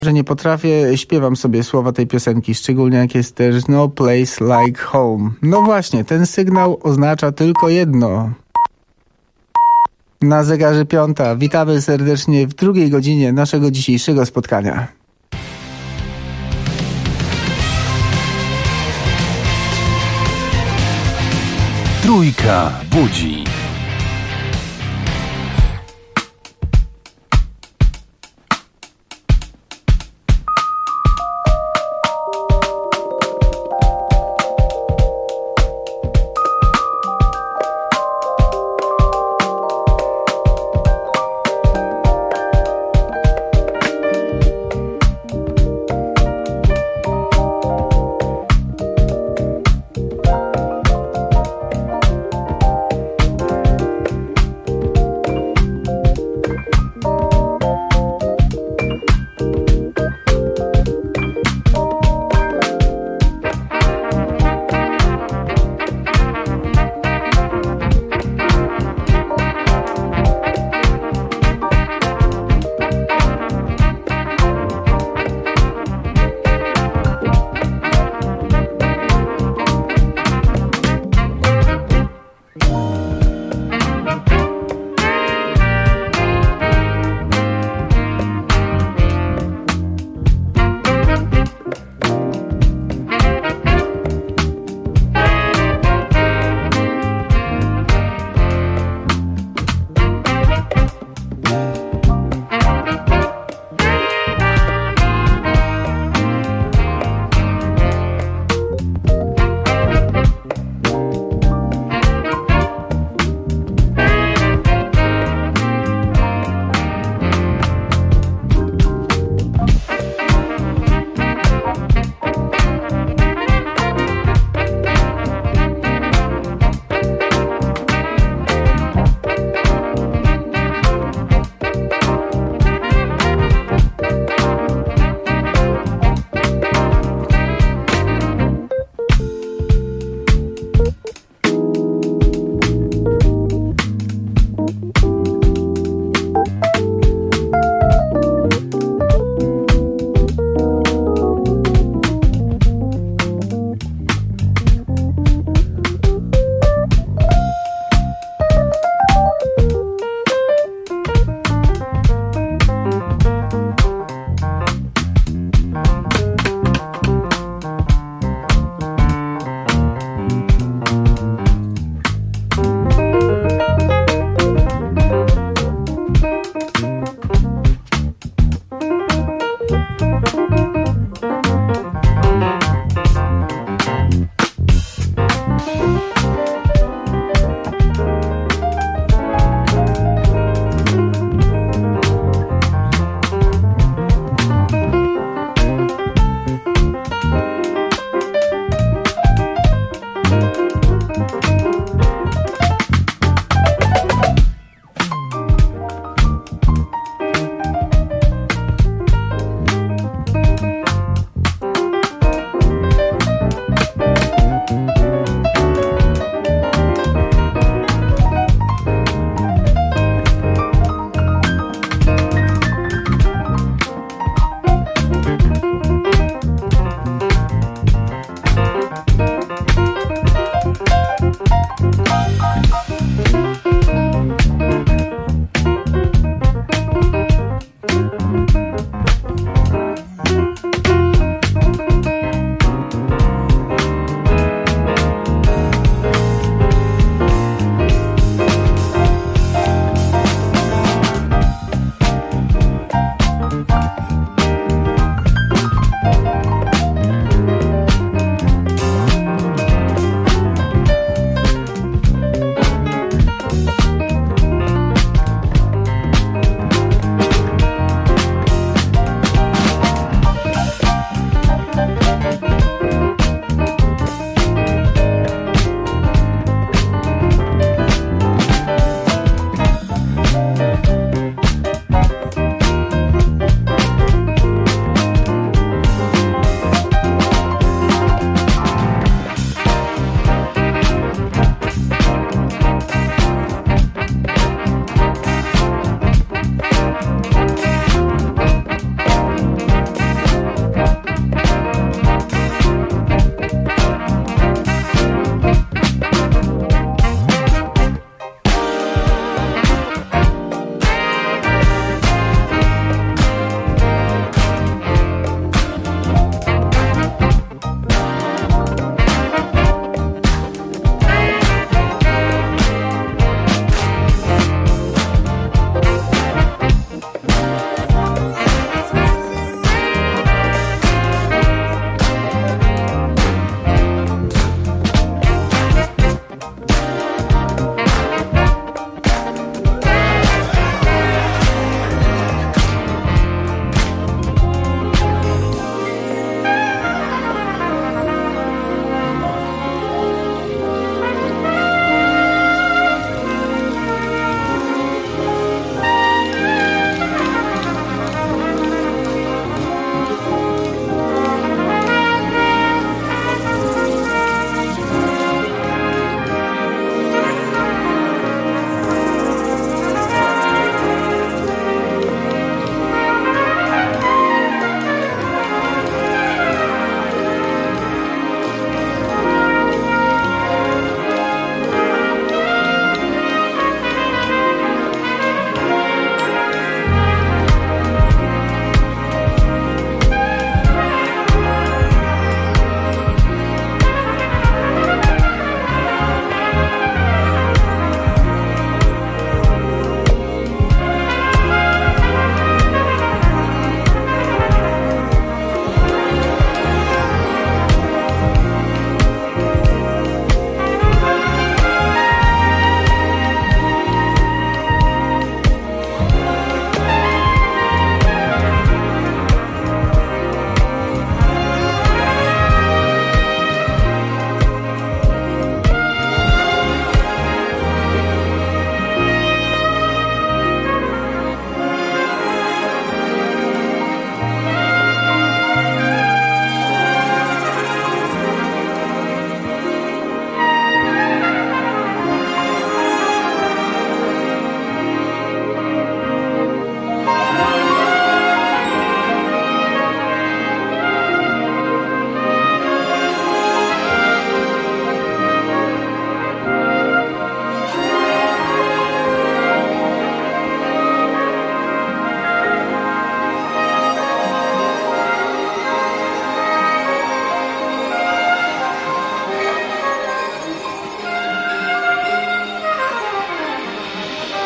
że nie potrafię, śpiewam sobie słowa tej piosenki, szczególnie jak jest też no place like home. No właśnie, ten sygnał oznacza tylko jedno. Na zegarze 5. Witamy serdecznie w drugiej godzinie naszego dzisiejszego spotkania. Trójka budzi.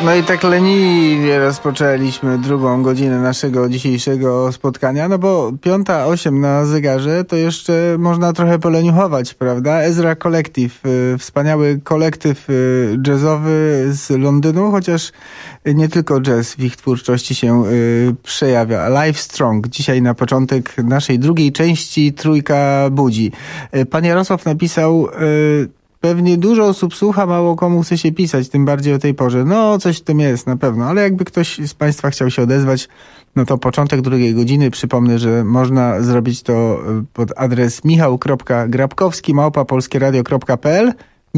No i tak leniwie rozpoczęliśmy drugą godzinę naszego dzisiejszego spotkania, no bo 5:08 na zegarze to jeszcze można trochę poleniuchować, prawda? Ezra Collective, wspaniały kolektyw jazzowy z Londynu, chociaż nie tylko jazz w ich twórczości się przejawia. Live Strong, dzisiaj na początek naszej drugiej części Trójka budzi. Pan Jarosław napisał... Pewnie dużo osób słucha, mało komu chce się pisać, tym bardziej o tej porze. No, coś w tym jest, na pewno. Ale jakby ktoś z Państwa chciał się odezwać, no to początek drugiej godziny. Przypomnę, że można zrobić to pod adres michał.grabkowski@polskieradio.pl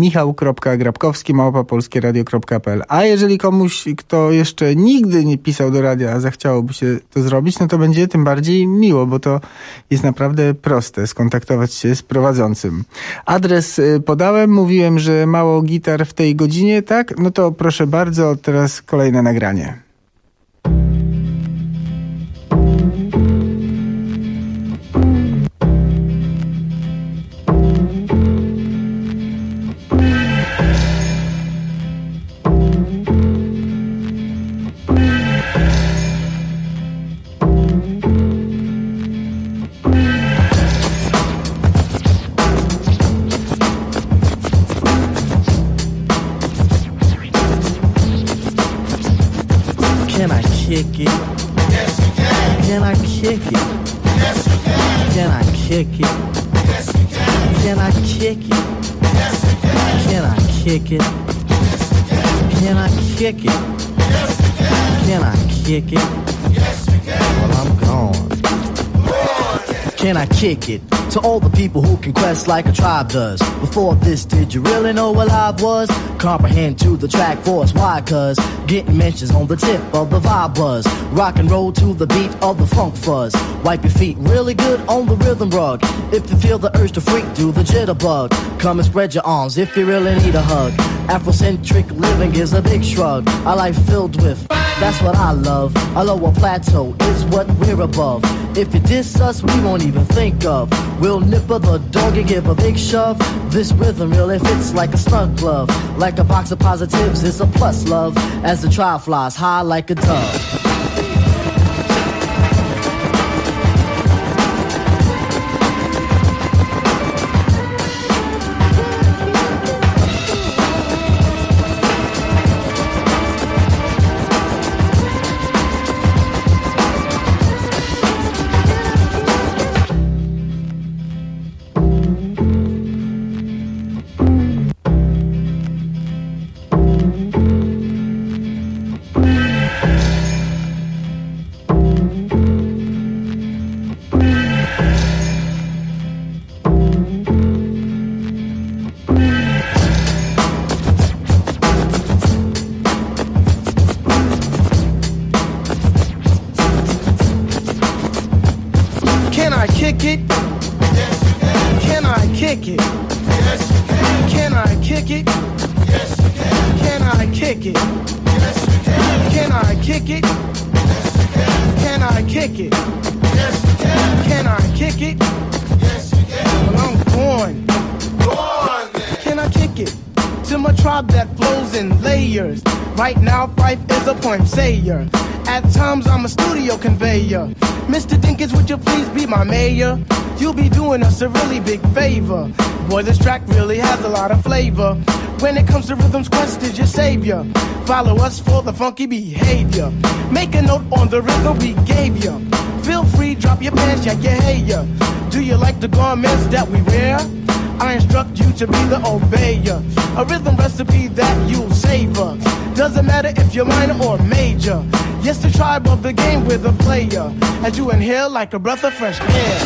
michał.grabkowski@polskieradio.pl. A jeżeli komuś, kto jeszcze nigdy nie pisał do radia, a zachciałoby się to zrobić, no to będzie tym bardziej miło, bo to jest naprawdę proste, skontaktować się z prowadzącym. Adres podałem, mówiłem, że mało gitar w tej godzinie, tak? No to proszę bardzo, teraz kolejne nagranie. Kick it? Yes, you can. Can I kick it? Yes, you can. Can I kick it? Yes, you can. Can I kick it? Yes, you can. Can I kick it? Yes, you can. Can I kick it? Yes, you can. Can I kick it? Yes, you can. Well, I'm gone. Can I kick it? To all the people who can quest like a tribe does. Before this, did you really know what live was? Comprehend to the track force, why? Cause getting mentions on the tip of the vibe buzz. Rock and roll to the beat of the funk fuzz. Wipe your feet really good on the rhythm rug. If you feel the urge to freak, do the jitterbug. Come and spread your arms if you really need a hug. Afrocentric living is a big shrug. A life filled with, that's what I love. A lower plateau is what we're above. If you diss us, we won't even think of. We'll nipper the dog and give a big shove. This rhythm really fits like a snug glove. Like a box of positives, it's a plus love. As the trial flies high like a dove. Right now, Fife is a point sayer. At times, I'm a studio conveyor. Mr. Dinkins, would you please be my mayor? You'll be doing us a really big favor. Boy, this track really has a lot of flavor. When it comes to rhythms, Quest is your savior. Follow us for the funky behavior. Make a note on the rhythm we gave you. Feel free, drop your pants, yeah, yeah, hey, yeah. Do you like the garments that we wear? I instruct you to be the obeyer. A rhythm recipe that you'll savor. Doesn't matter if you're minor or major. Yes, the tribe of the game with a player. As you inhale like a breath of fresh air.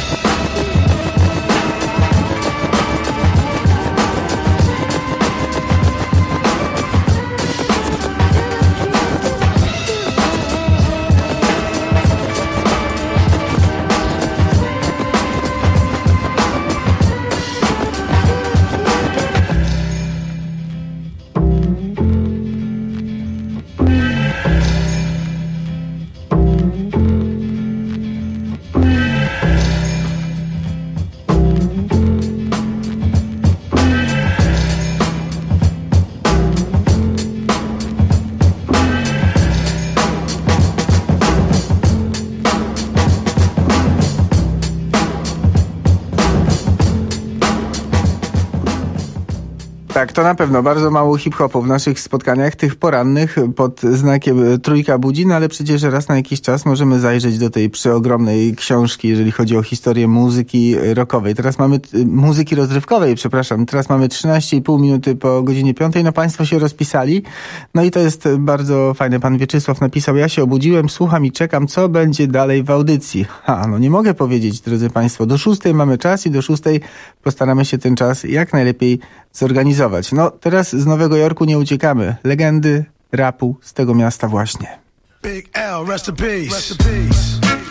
Tak, to na pewno. Bardzo mało hip-hopu w naszych spotkaniach, tych porannych pod znakiem Trójka budzi, no ale przecież raz na jakiś czas możemy zajrzeć do tej przeogromnej książki, jeżeli chodzi o historię muzyki rockowej. Muzyki rozrywkowej, przepraszam. Teraz mamy 13,5 minuty po godzinie 5. No państwo się rozpisali. No i to jest bardzo fajne. Pan Wieczysław napisał: ja się obudziłem, słucham i czekam, co będzie dalej w audycji. No nie mogę powiedzieć, drodzy państwo. Do 6 mamy czas i do 6 postaramy się ten czas jak najlepiej zorganizować. No teraz z Nowego Jorku nie uciekamy. Legendy rapu z tego miasta właśnie. Big L, rest in peace. Rest in peace.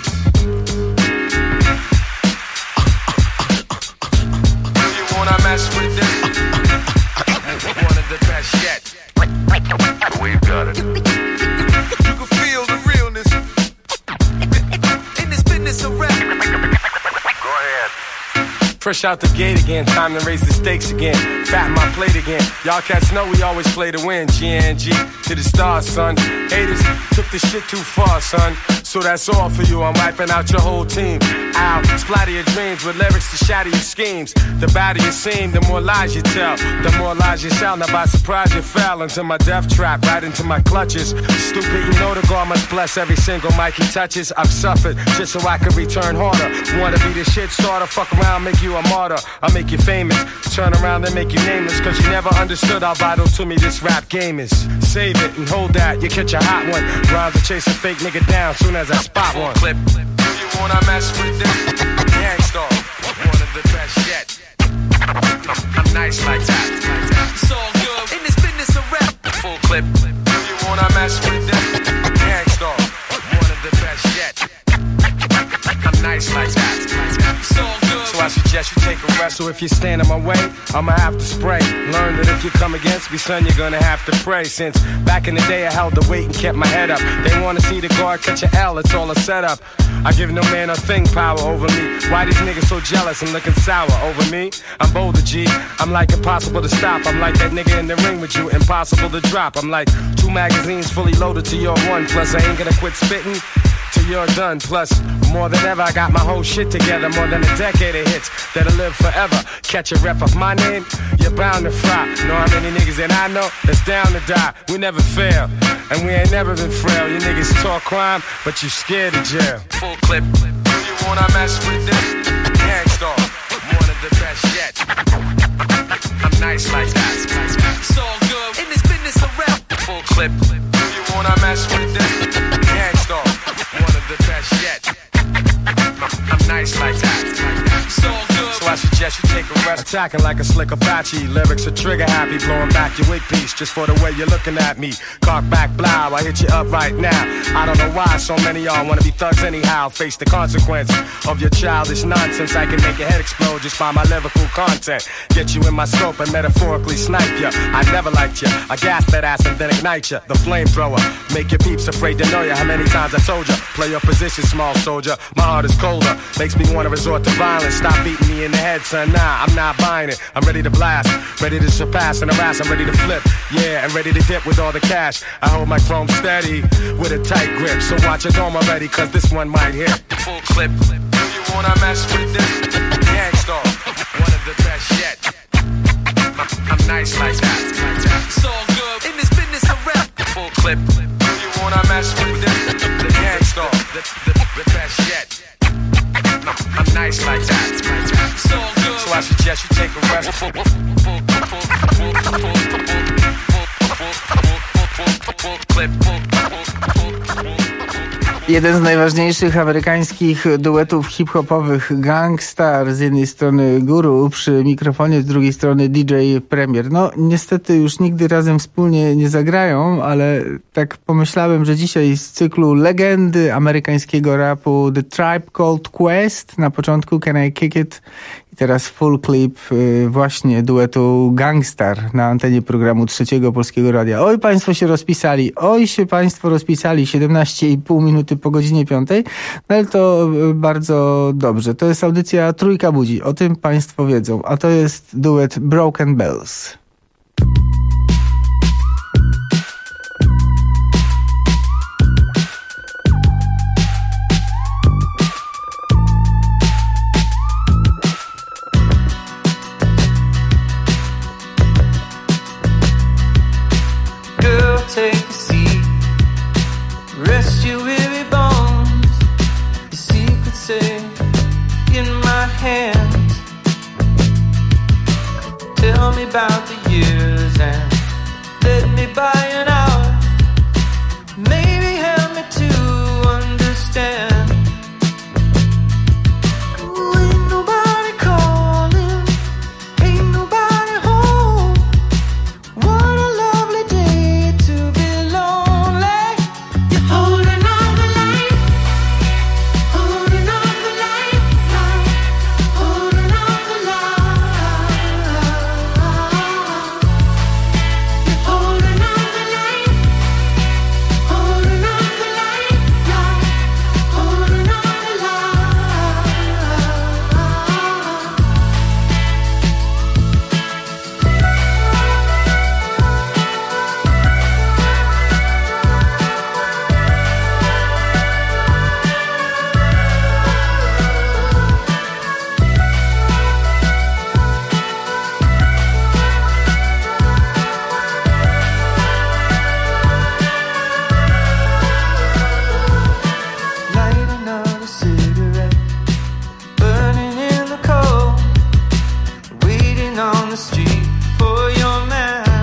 You wanna mess with this? One of the best yet. We've got it. You can feel the realness in this business of rap. Go ahead. Fresh out the gate again, time to raise the stakes again. Fatten my plate again. Y'all cats know we always play to win. GNG to the stars, son. Haters took this shit too far, son. So that's all for you. I'm wiping out your whole team. Out, splatter your dreams with lyrics to shatter your schemes. The badder you seem, the more lies you tell. The more lies you sell. Now by surprise you fell into my death trap, right into my clutches. Stupid, you know the God must bless every single mic he touches. I've suffered just so I could return harder. Wanna be the shit starter, fuck around, make you a martyr. I'll make you famous, turn around and make you nameless. Cause you never understood how vital to me this rap game is. Save it and hold that, you catch a hot one. Rhymes will chase a fake nigga down soon as I spot one. Clip. You wanna mess with this? Gangstar, one of the best yet. I'm nice like that. It's all good in this business of rap. Full clip. You wanna mess with this? Gangstar, one of the best yet. I'm nice like that. It's all good. So I suggest you take a rest. So if you stand in my way, I'ma have to spray. Learn that if you come against me, son, you're gonna have to pray. Since back in the day I held the weight and kept my head up. They wanna see the guard catch an L, it's all a setup. I give no man a thing power over me. Why these niggas so jealous and looking sour over me? I'm bolder, G. I'm like impossible to stop. I'm like that nigga in the ring with you, impossible to drop. I'm like 2 magazines fully loaded to your 1. Plus I ain't gonna quit spitting till you're done. Plus, more than ever, I got my whole shit together. More than a decade of hits that'll live forever. Catch a rep of my name, you're bound to fry. Know how many niggas that I know that's down to die. We never fail, and we ain't never been frail. You niggas talk crime, but you scared of jail. Full clip. You wanna mess with this? Gangstar, one of the best yet. I'm nice like that. It's all good in this business of rap. Full clip. You wanna mess with this? Gangstar, one of the best yet. I'm nice like that. It's all good. So I suggest you take a rest. Attacking like a slick Apache. Lyrics are trigger happy. Blowing back your wig piece just for the way you're looking at me. Cock back, blow. I hit you up right now. I don't know why so many y'all wanna be thugs anyhow. Face the consequence of your childish nonsense. I can make your head explode just by my lyrical content. Get you in my scope and metaphorically snipe ya. I never liked ya. I gas that ass and then ignite ya. The flamethrower. Make your peeps afraid to know ya. How many times I told ya? Play your position, small soldier. My heart is colder. Makes me wanna resort to violence. Stop beating me in the head, son. Nah, I'm not buying it. I'm ready to blast. Ready to surpass and harass. I'm ready to flip. Yeah, and ready to dip with all the cash. I hold my chrome steady with a tight grip. So watch your dome already, cause this one might hit. Full clip. You wanna mess with this? Gangstar, one of the best yet. I'm nice like that. It's all good in this business of rap. Full clip. You wanna mess with this? The Gangstar, the best yet. I'm nice like that. It's all good. So I suggest you take a rest. Jeden z najważniejszych amerykańskich duetów hip-hopowych, Gang Starr, z jednej strony Guru przy mikrofonie, z drugiej strony DJ Premier. No niestety już nigdy razem wspólnie nie zagrają, ale tak pomyślałem, że dzisiaj z cyklu legendy amerykańskiego rapu The Tribe Called Quest, na początku Can I Kick It? I teraz full clip właśnie duetu Gang Starr na antenie programu Trzeciego Polskiego Radia. Oj, państwo się rozpisali. 17,5 minuty po godzinie 5. No ale to bardzo dobrze. To jest audycja Trójka budzi. O tym państwo wiedzą. A to jest duet Broken Bells. hand. Tell me about the years and let me buy an hour. Maybe help me to understand. Ooh, ain't nobody calling, ain't nobody home. What a lovely day to be lonely. You're holding on the line, holding on the line, holding on the line. You're holding on the line, holding on the line, holding on the line. Light another cigarette, burning in the cold, waiting on the street for your man.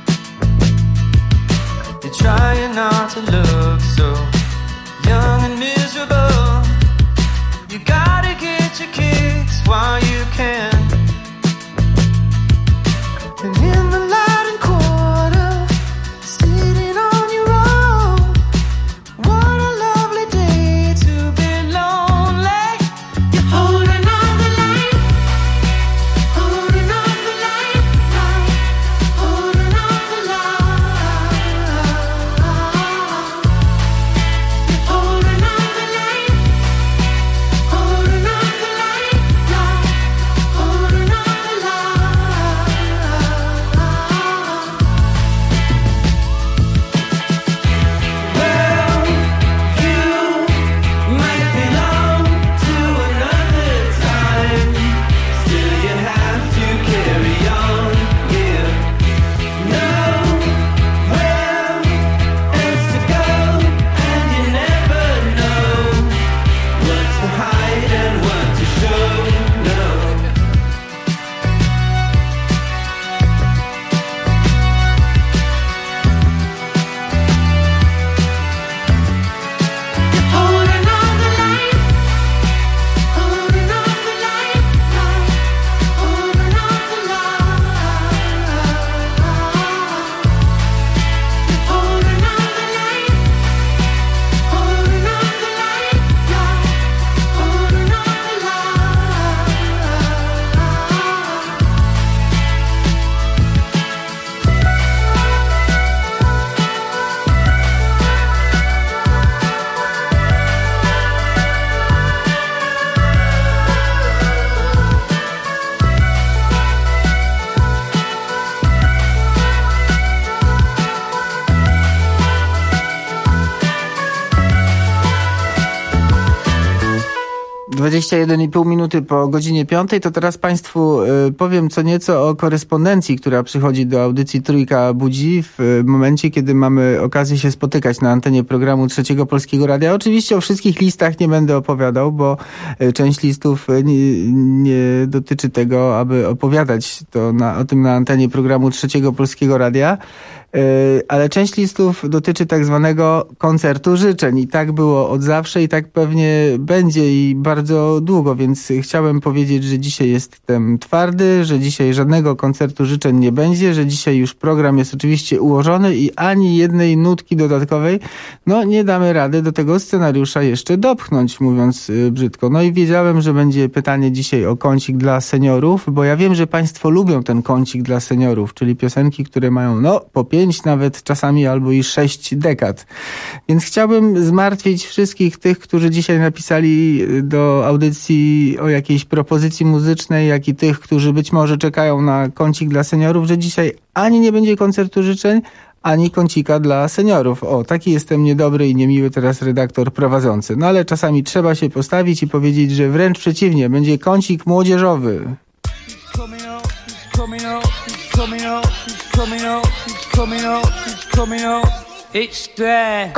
You're trying not to look so young and miserable. You gotta get your kicks while you can. And in the Latin Quarter, sitting on your own. What a lovely day to be lonely. You're holding on the line, holding on the line, holding on the line. You're holding on the line, holding on the line, holding on the line. Well, you might belong to another time. Still you have to carry on, yeah. Nowhere else to go, and you never know what to hide and what to show, no. You're holding on the line, holding on the line, holding on the line. You're holding on the line, holding on the line, holding on the line. Dwadzieścia 21,5 minuty po godzinie 5, to teraz Państwu powiem co nieco o korespondencji, która przychodzi do audycji Trójka Budzi w momencie, kiedy mamy okazję się spotykać na antenie programu Trzeciego Polskiego Radia. Oczywiście o wszystkich listach nie będę opowiadał, bo część listów nie dotyczy tego, aby opowiadać o tym na antenie programu Trzeciego Polskiego Radia. Ale część listów dotyczy tak zwanego koncertu życzeń i tak było od zawsze i tak pewnie będzie i bardzo długo, więc chciałem powiedzieć, że dzisiaj jestem twardy, że dzisiaj żadnego koncertu życzeń nie będzie, że dzisiaj już program jest oczywiście ułożony i ani jednej nutki dodatkowej, nie damy rady do tego scenariusza jeszcze dopchnąć, mówiąc brzydko. No i wiedziałem, że będzie pytanie dzisiaj o kącik dla seniorów, bo ja wiem, że Państwo lubią ten kącik dla seniorów, czyli piosenki, które mają po 5 nawet czasami albo i 6 dekad. Więc chciałbym zmartwić wszystkich tych, którzy dzisiaj napisali do audycji o jakiejś propozycji muzycznej, jak i tych, którzy być może czekają na kącik dla seniorów, że dzisiaj ani nie będzie koncertu życzeń, ani kącika dla seniorów. Taki jestem niedobry i niemiły teraz redaktor prowadzący. Ale czasami trzeba się postawić i powiedzieć, że wręcz przeciwnie, będzie kącik młodzieżowy. It's there.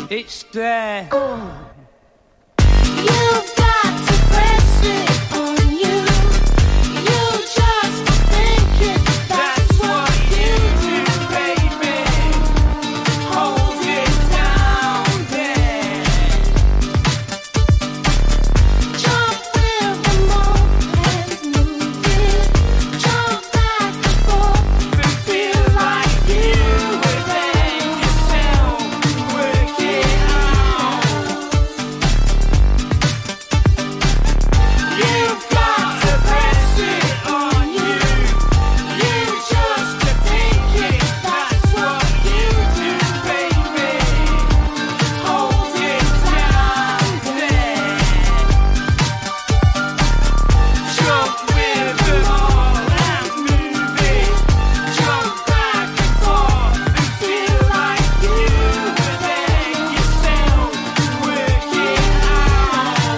It's there. You've got to press it on you. You just think it. That's what you do, baby. Hold it down there. Jump with the moment, move it. Jump back and forth and feel like you were there yourself. Work it out. You've got to press it on you. You just think it. That's what you do, baby. Hold it down there. Jump with the ball and move it. Jump back and forth and feel like you were there yourself. Work it out.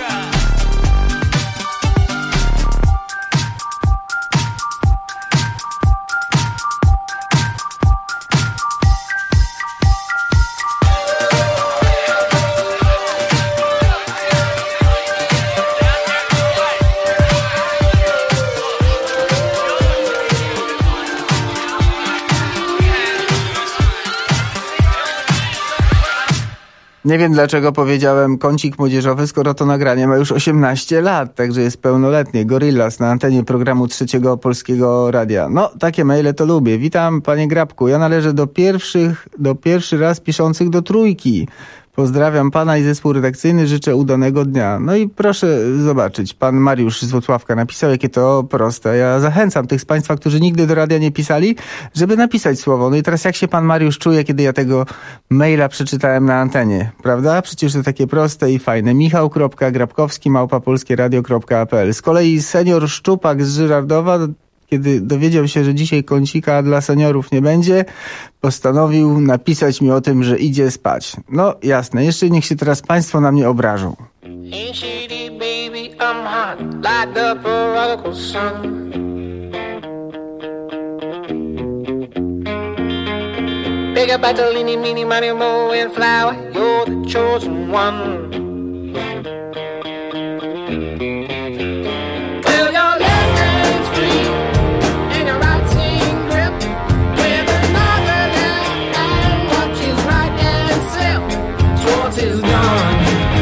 Nie wiem, dlaczego powiedziałem kącik młodzieżowy, skoro to nagranie ma już 18 lat, także jest pełnoletnie. Gorillaz na antenie programu Trzeciego Polskiego Radia. No, takie maile to lubię. Witam, panie Grabku. Ja należę do pierwszy raz piszących do Trójki. Pozdrawiam pana i zespół redakcyjny, życzę udanego dnia. No i proszę zobaczyć, pan Mariusz z Włocławka napisał, jakie to proste. Ja zachęcam tych z państwa, którzy nigdy do radia nie pisali, żeby napisać słowo. No i teraz jak się pan Mariusz czuje, kiedy ja tego maila przeczytałem na antenie, prawda? Przecież to takie proste i fajne. michał.grabkowski@polskieradio.pl. Z kolei senior Szczupak z Żyrardowa, kiedy dowiedział się, że dzisiaj kącika dla seniorów nie będzie, postanowił napisać mi o tym, że idzie spać. No jasne, jeszcze niech się teraz państwo na mnie obrażą. Ain't shady, baby, I'm hot like the prodigal son. Big up to Leany, Meany, Money, Mo, and Flower, you're the chosen one. Well, your left hand's free, and your right hand grip, with another left hand watches right and self. Schwartz is gone.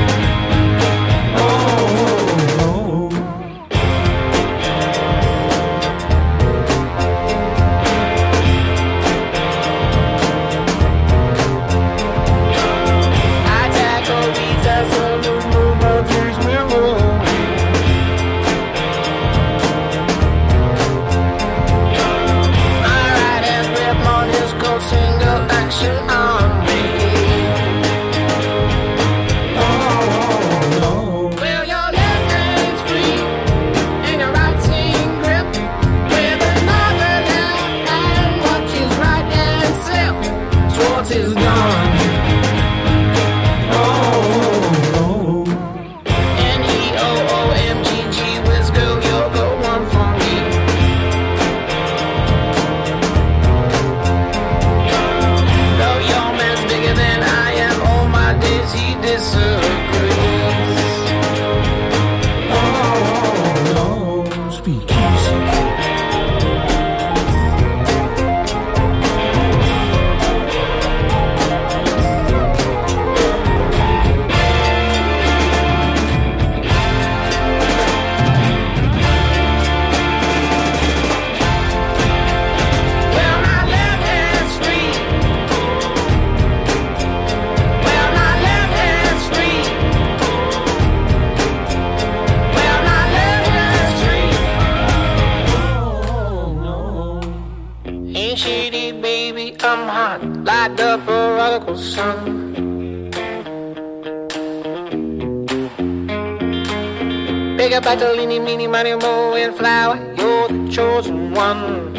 Big up to Leany, Meany, Money, Mo, and Flower, you're the chosen one.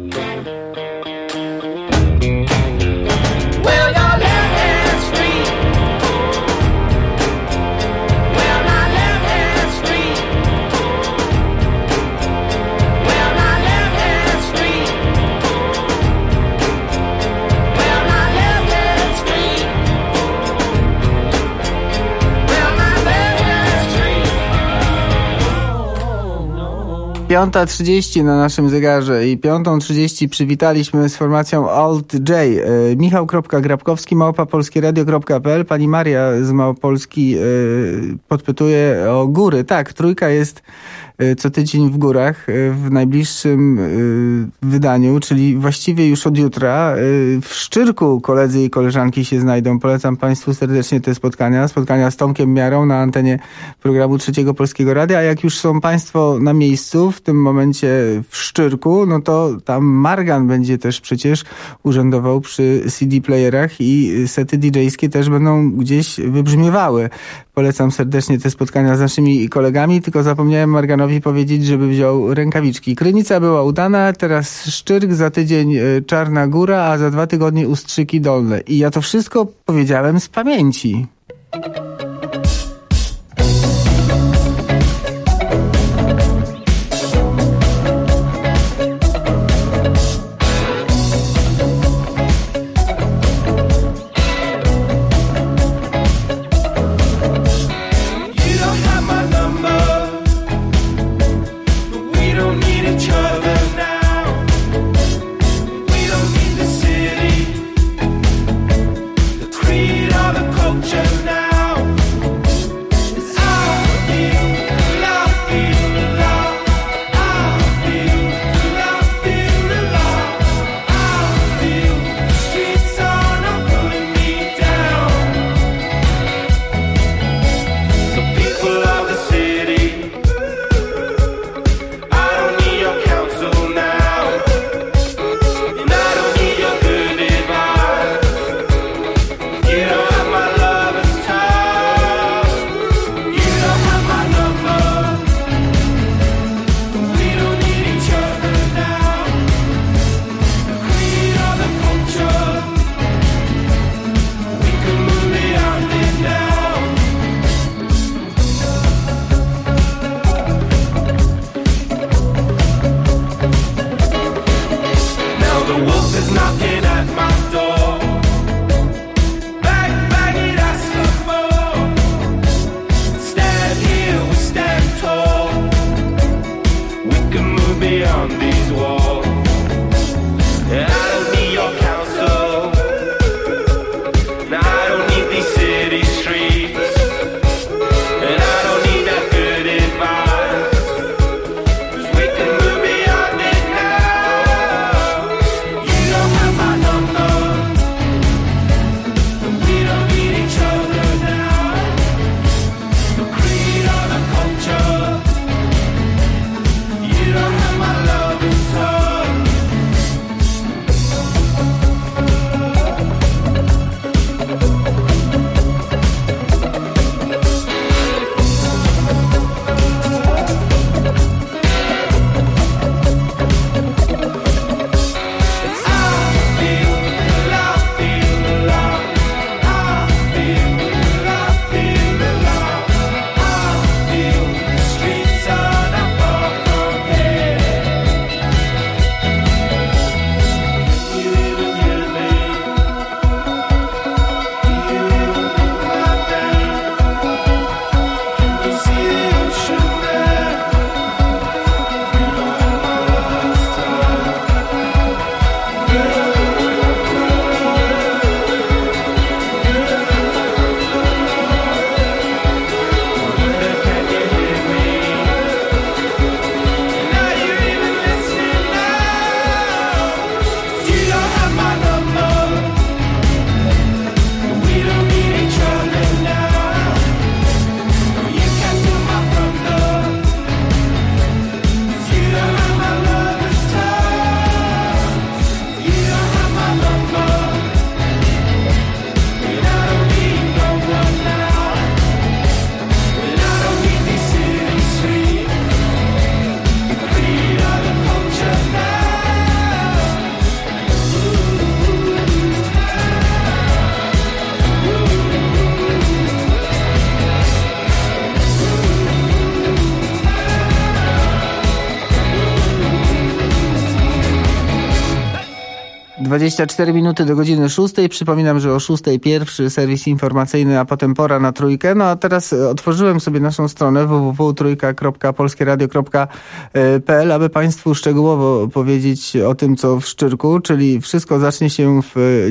Well, your left hand's free. Well, my left hand's free. Well, my left hand's free. Well, my left hand's free. 5:30 na naszym zegarze i 5:30 przywitaliśmy z formacją Alt J. Michał.Grabkowski, @polskieradio.pl. Pani Maria z Małopolski podpytuje o góry. Tak, Trójka jest co tydzień w górach w najbliższym wydaniu, czyli właściwie już od jutra. W Szczyrku koledzy i koleżanki się znajdą. Polecam Państwu serdecznie te spotkania z Tomkiem Miarą na antenie programu Trzeciego Polskiego Radia. A jak już są Państwo na miejscu, w tym momencie w Szczyrku, no to tam Margan będzie też przecież urzędował przy CD-playerach i sety DJ-skie też będą gdzieś wybrzmiewały. Polecam serdecznie te spotkania z naszymi kolegami, tylko zapomniałem Marganowi powiedzieć, żeby wziął rękawiczki. Krynica była udana, teraz Szczyrk, za tydzień Czarna Góra, a za 2 tygodnie Ustrzyki Dolne. I ja to wszystko powiedziałem z pamięci. Creed of the culture now. 24 minuty do godziny 6. Przypominam, że o 6 pierwszy serwis informacyjny, a potem pora na trójkę. No a teraz otworzyłem sobie naszą stronę www.polskieradio.pl, aby Państwu szczegółowo powiedzieć o tym, co w Szczyrku, czyli wszystko zacznie się w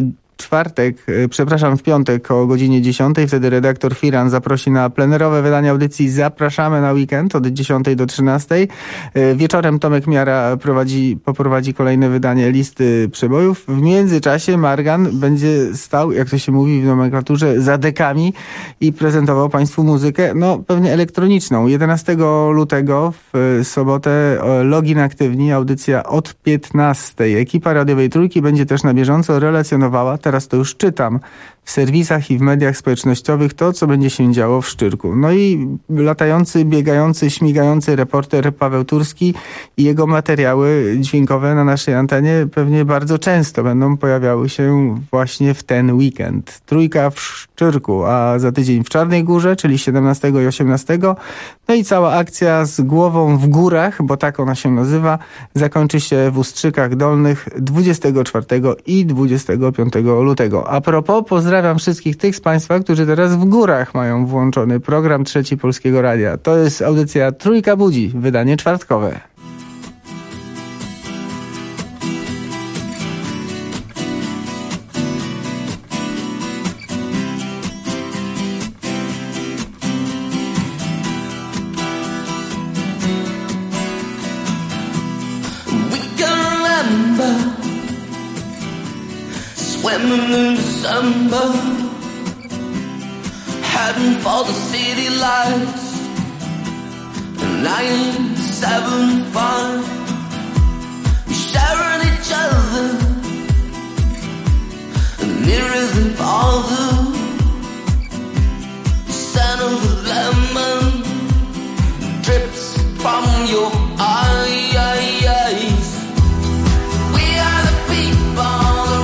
piątek o godzinie 10. Wtedy redaktor Firan zaprosi na plenerowe wydanie audycji Zapraszamy na weekend od 10 do 13. Wieczorem Tomek Miara poprowadzi kolejne wydanie listy przebojów. W międzyczasie Margan będzie stał, jak to się mówi w nomenklaturze, za dekami i prezentował Państwu muzykę, no pewnie elektroniczną. 11 lutego w sobotę Login Aktywni, audycja od 15. Ekipa radiowej Trójki będzie też na bieżąco relacjonowała, teraz to już czytam, w serwisach i w mediach społecznościowych to, co będzie się działo w Szczyrku. No i latający, biegający, śmigający reporter Paweł Turski i jego materiały dźwiękowe na naszej antenie pewnie bardzo często będą pojawiały się właśnie w ten weekend. Trójka w Szczyrku, a za tydzień w Czarnej Górze, czyli 17 i 18. No i cała akcja z głową w górach, bo tak ona się nazywa, zakończy się w Ustrzykach Dolnych 24 i 25 lutego. A propos, pozdrawiam wszystkich tych z Państwa, którzy teraz w górach mają włączony program Trzeci Polskiego Radia. To jest audycja Trójka Budzi, wydanie czwartkowe. Swimming in December, heading for the city lights. 975, we sharing each other, nearer than farther. The scent of the lemon drips from your eyes. We are the people.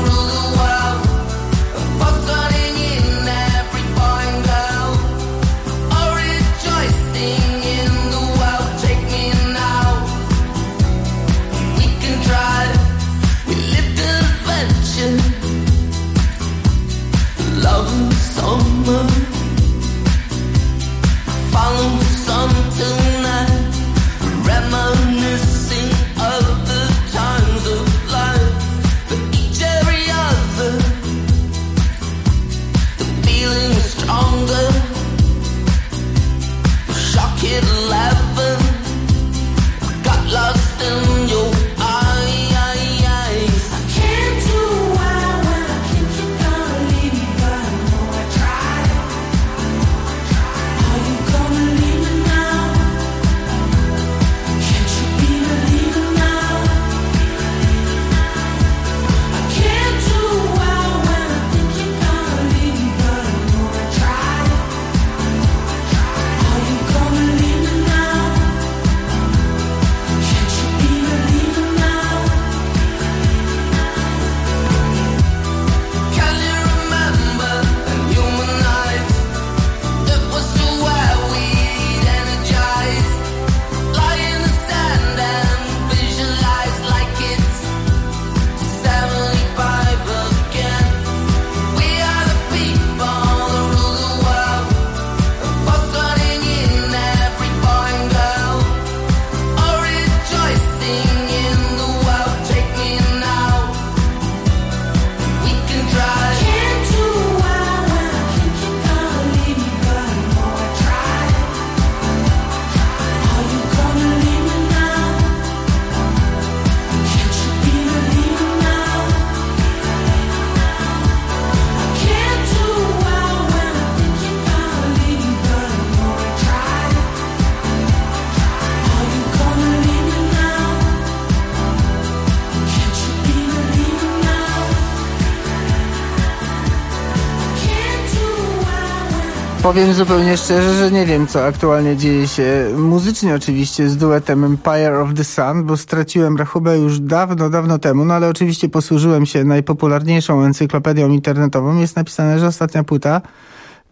Follow the sun tonight, reminiscing of the times of life. For each every other, the feeling is stronger. Shock hit 11, got lost in your eyes. I can't do well when I think you're gonna leave me, but I know I tried. Are you gonna leave me now? Can't you be believing now? I can't do well when I think you're gonna leave me, but I know I tried. Are you gonna leave me now? Can't you be believing now? Can you remember the human nights? It was so where we'd energize, lie in the sand and visualize like it's 75 again. We are the people that rule the world, busting in every boy and girl, all rejoicing in the world. Take me now, we can try. Can't do well when I think you're gonna leave me, but I know I tried. Are you gonna leave me now? Can't you be believing now? I can't do well when I think you're gonna leave me, but I know I tried. Are you gonna leave me now? Can't you be believing now? Can't do well when I Powiem zupełnie szczerze, że nie wiem, co aktualnie dzieje się muzycznie oczywiście z duetem Empire of the Sun, bo straciłem rachubę już dawno temu, no ale oczywiście posłużyłem się najpopularniejszą encyklopedią internetową. Jest napisane, że ostatnia płyta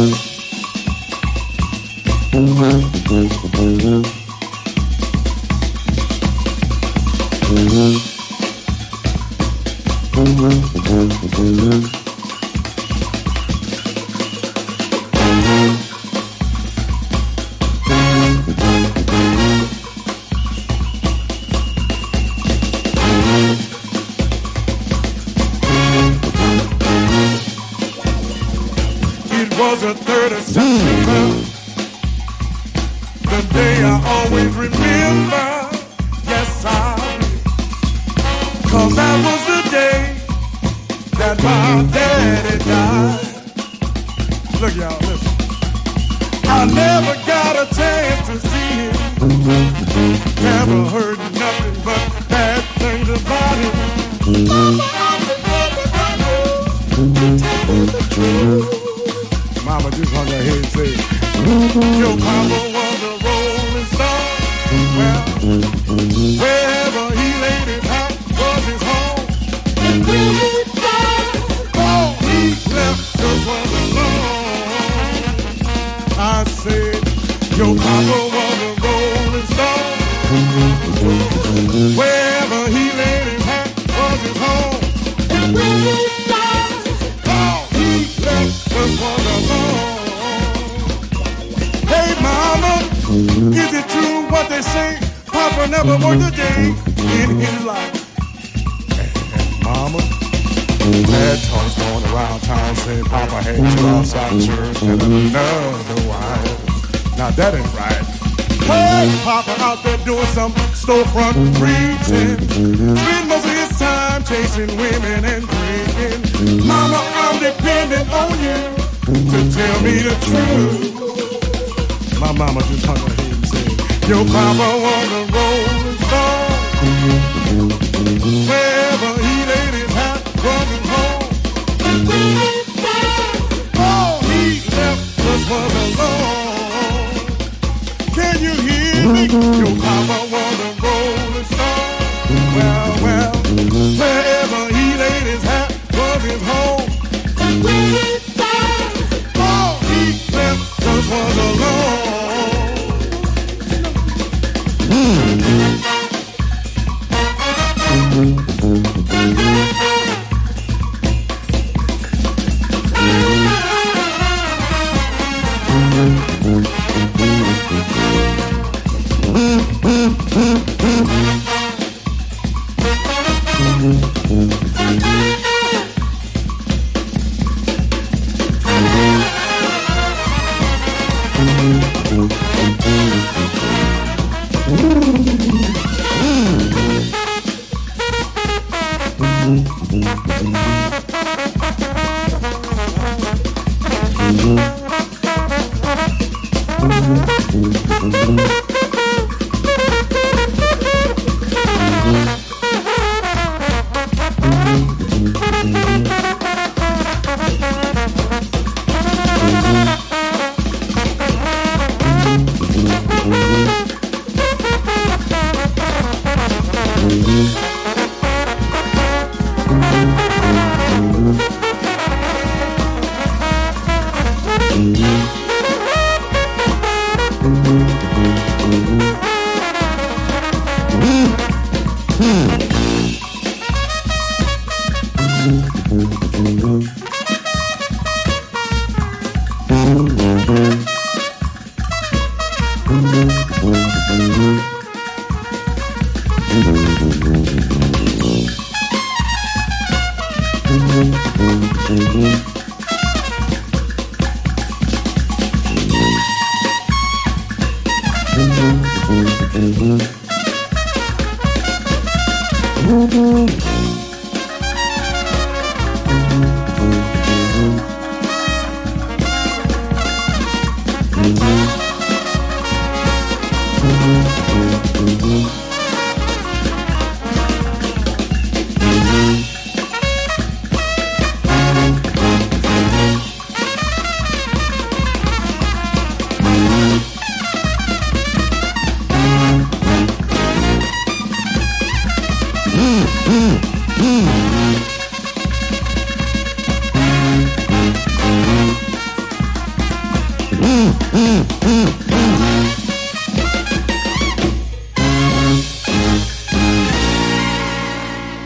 It was the 3rd of September, the day I always remember. Yes, cause that was the day that my daddy died. Look, y'all, listen. I never got a chance to see him. Never heard nothing but bad things about him. Mama just hung her head and said, your papa was a rolling stone. Well, wherever he laid his hat was his home. Oh, he left us all alone. I said, your papa was a rolling stone. Wherever he laid his hat was his home. Hey mama, is it true what they say? Papa never worked a day in his life. Mama, bad talks going around town saying Papa had 2 outside church and another wife. Now that ain't right. Hey, Papa out there doing some storefront preaching. Spend most of his time chasing women and drinking. Mama, I'm dependent on you to tell me the truth. My mama just hung her head and said, your papa was a rolling stone. Wherever he laid his hat was his home. Oh, he left us was alone. Can you hear me? Your papa was a rolling stone. Well, wherever he laid his hat was his home. Oh, he left us was alone.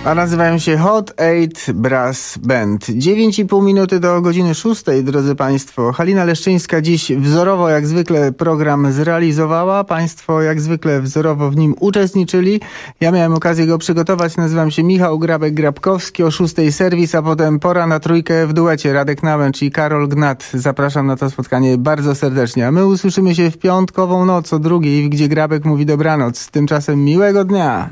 A nazywają się Hot 8 Brass Band. 9,5 minuty do godziny 6, drodzy Państwo. Halina Leszczyńska dziś wzorowo jak zwykle program zrealizowała. Państwo jak zwykle wzorowo w nim uczestniczyli. Ja miałem okazję go przygotować. Nazywam się Michał Grabek-Grabkowski. O 6 serwis, a potem pora na trójkę w duecie. Radek Nałęcz i Karol Gnat. Zapraszam na to spotkanie bardzo serdecznie. A my usłyszymy się w piątkową noc o 2:00, gdzie Grabek mówi dobranoc. Tymczasem miłego dnia.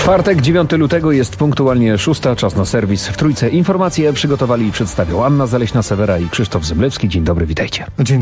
Czwartek, 9 lutego jest punktualnie 6, czas na serwis w Trójce. Informacje przygotowali i przedstawią Anna Zaleśna-Sewera i Krzysztof Zemlewski. Dzień dobry, witajcie. Dzień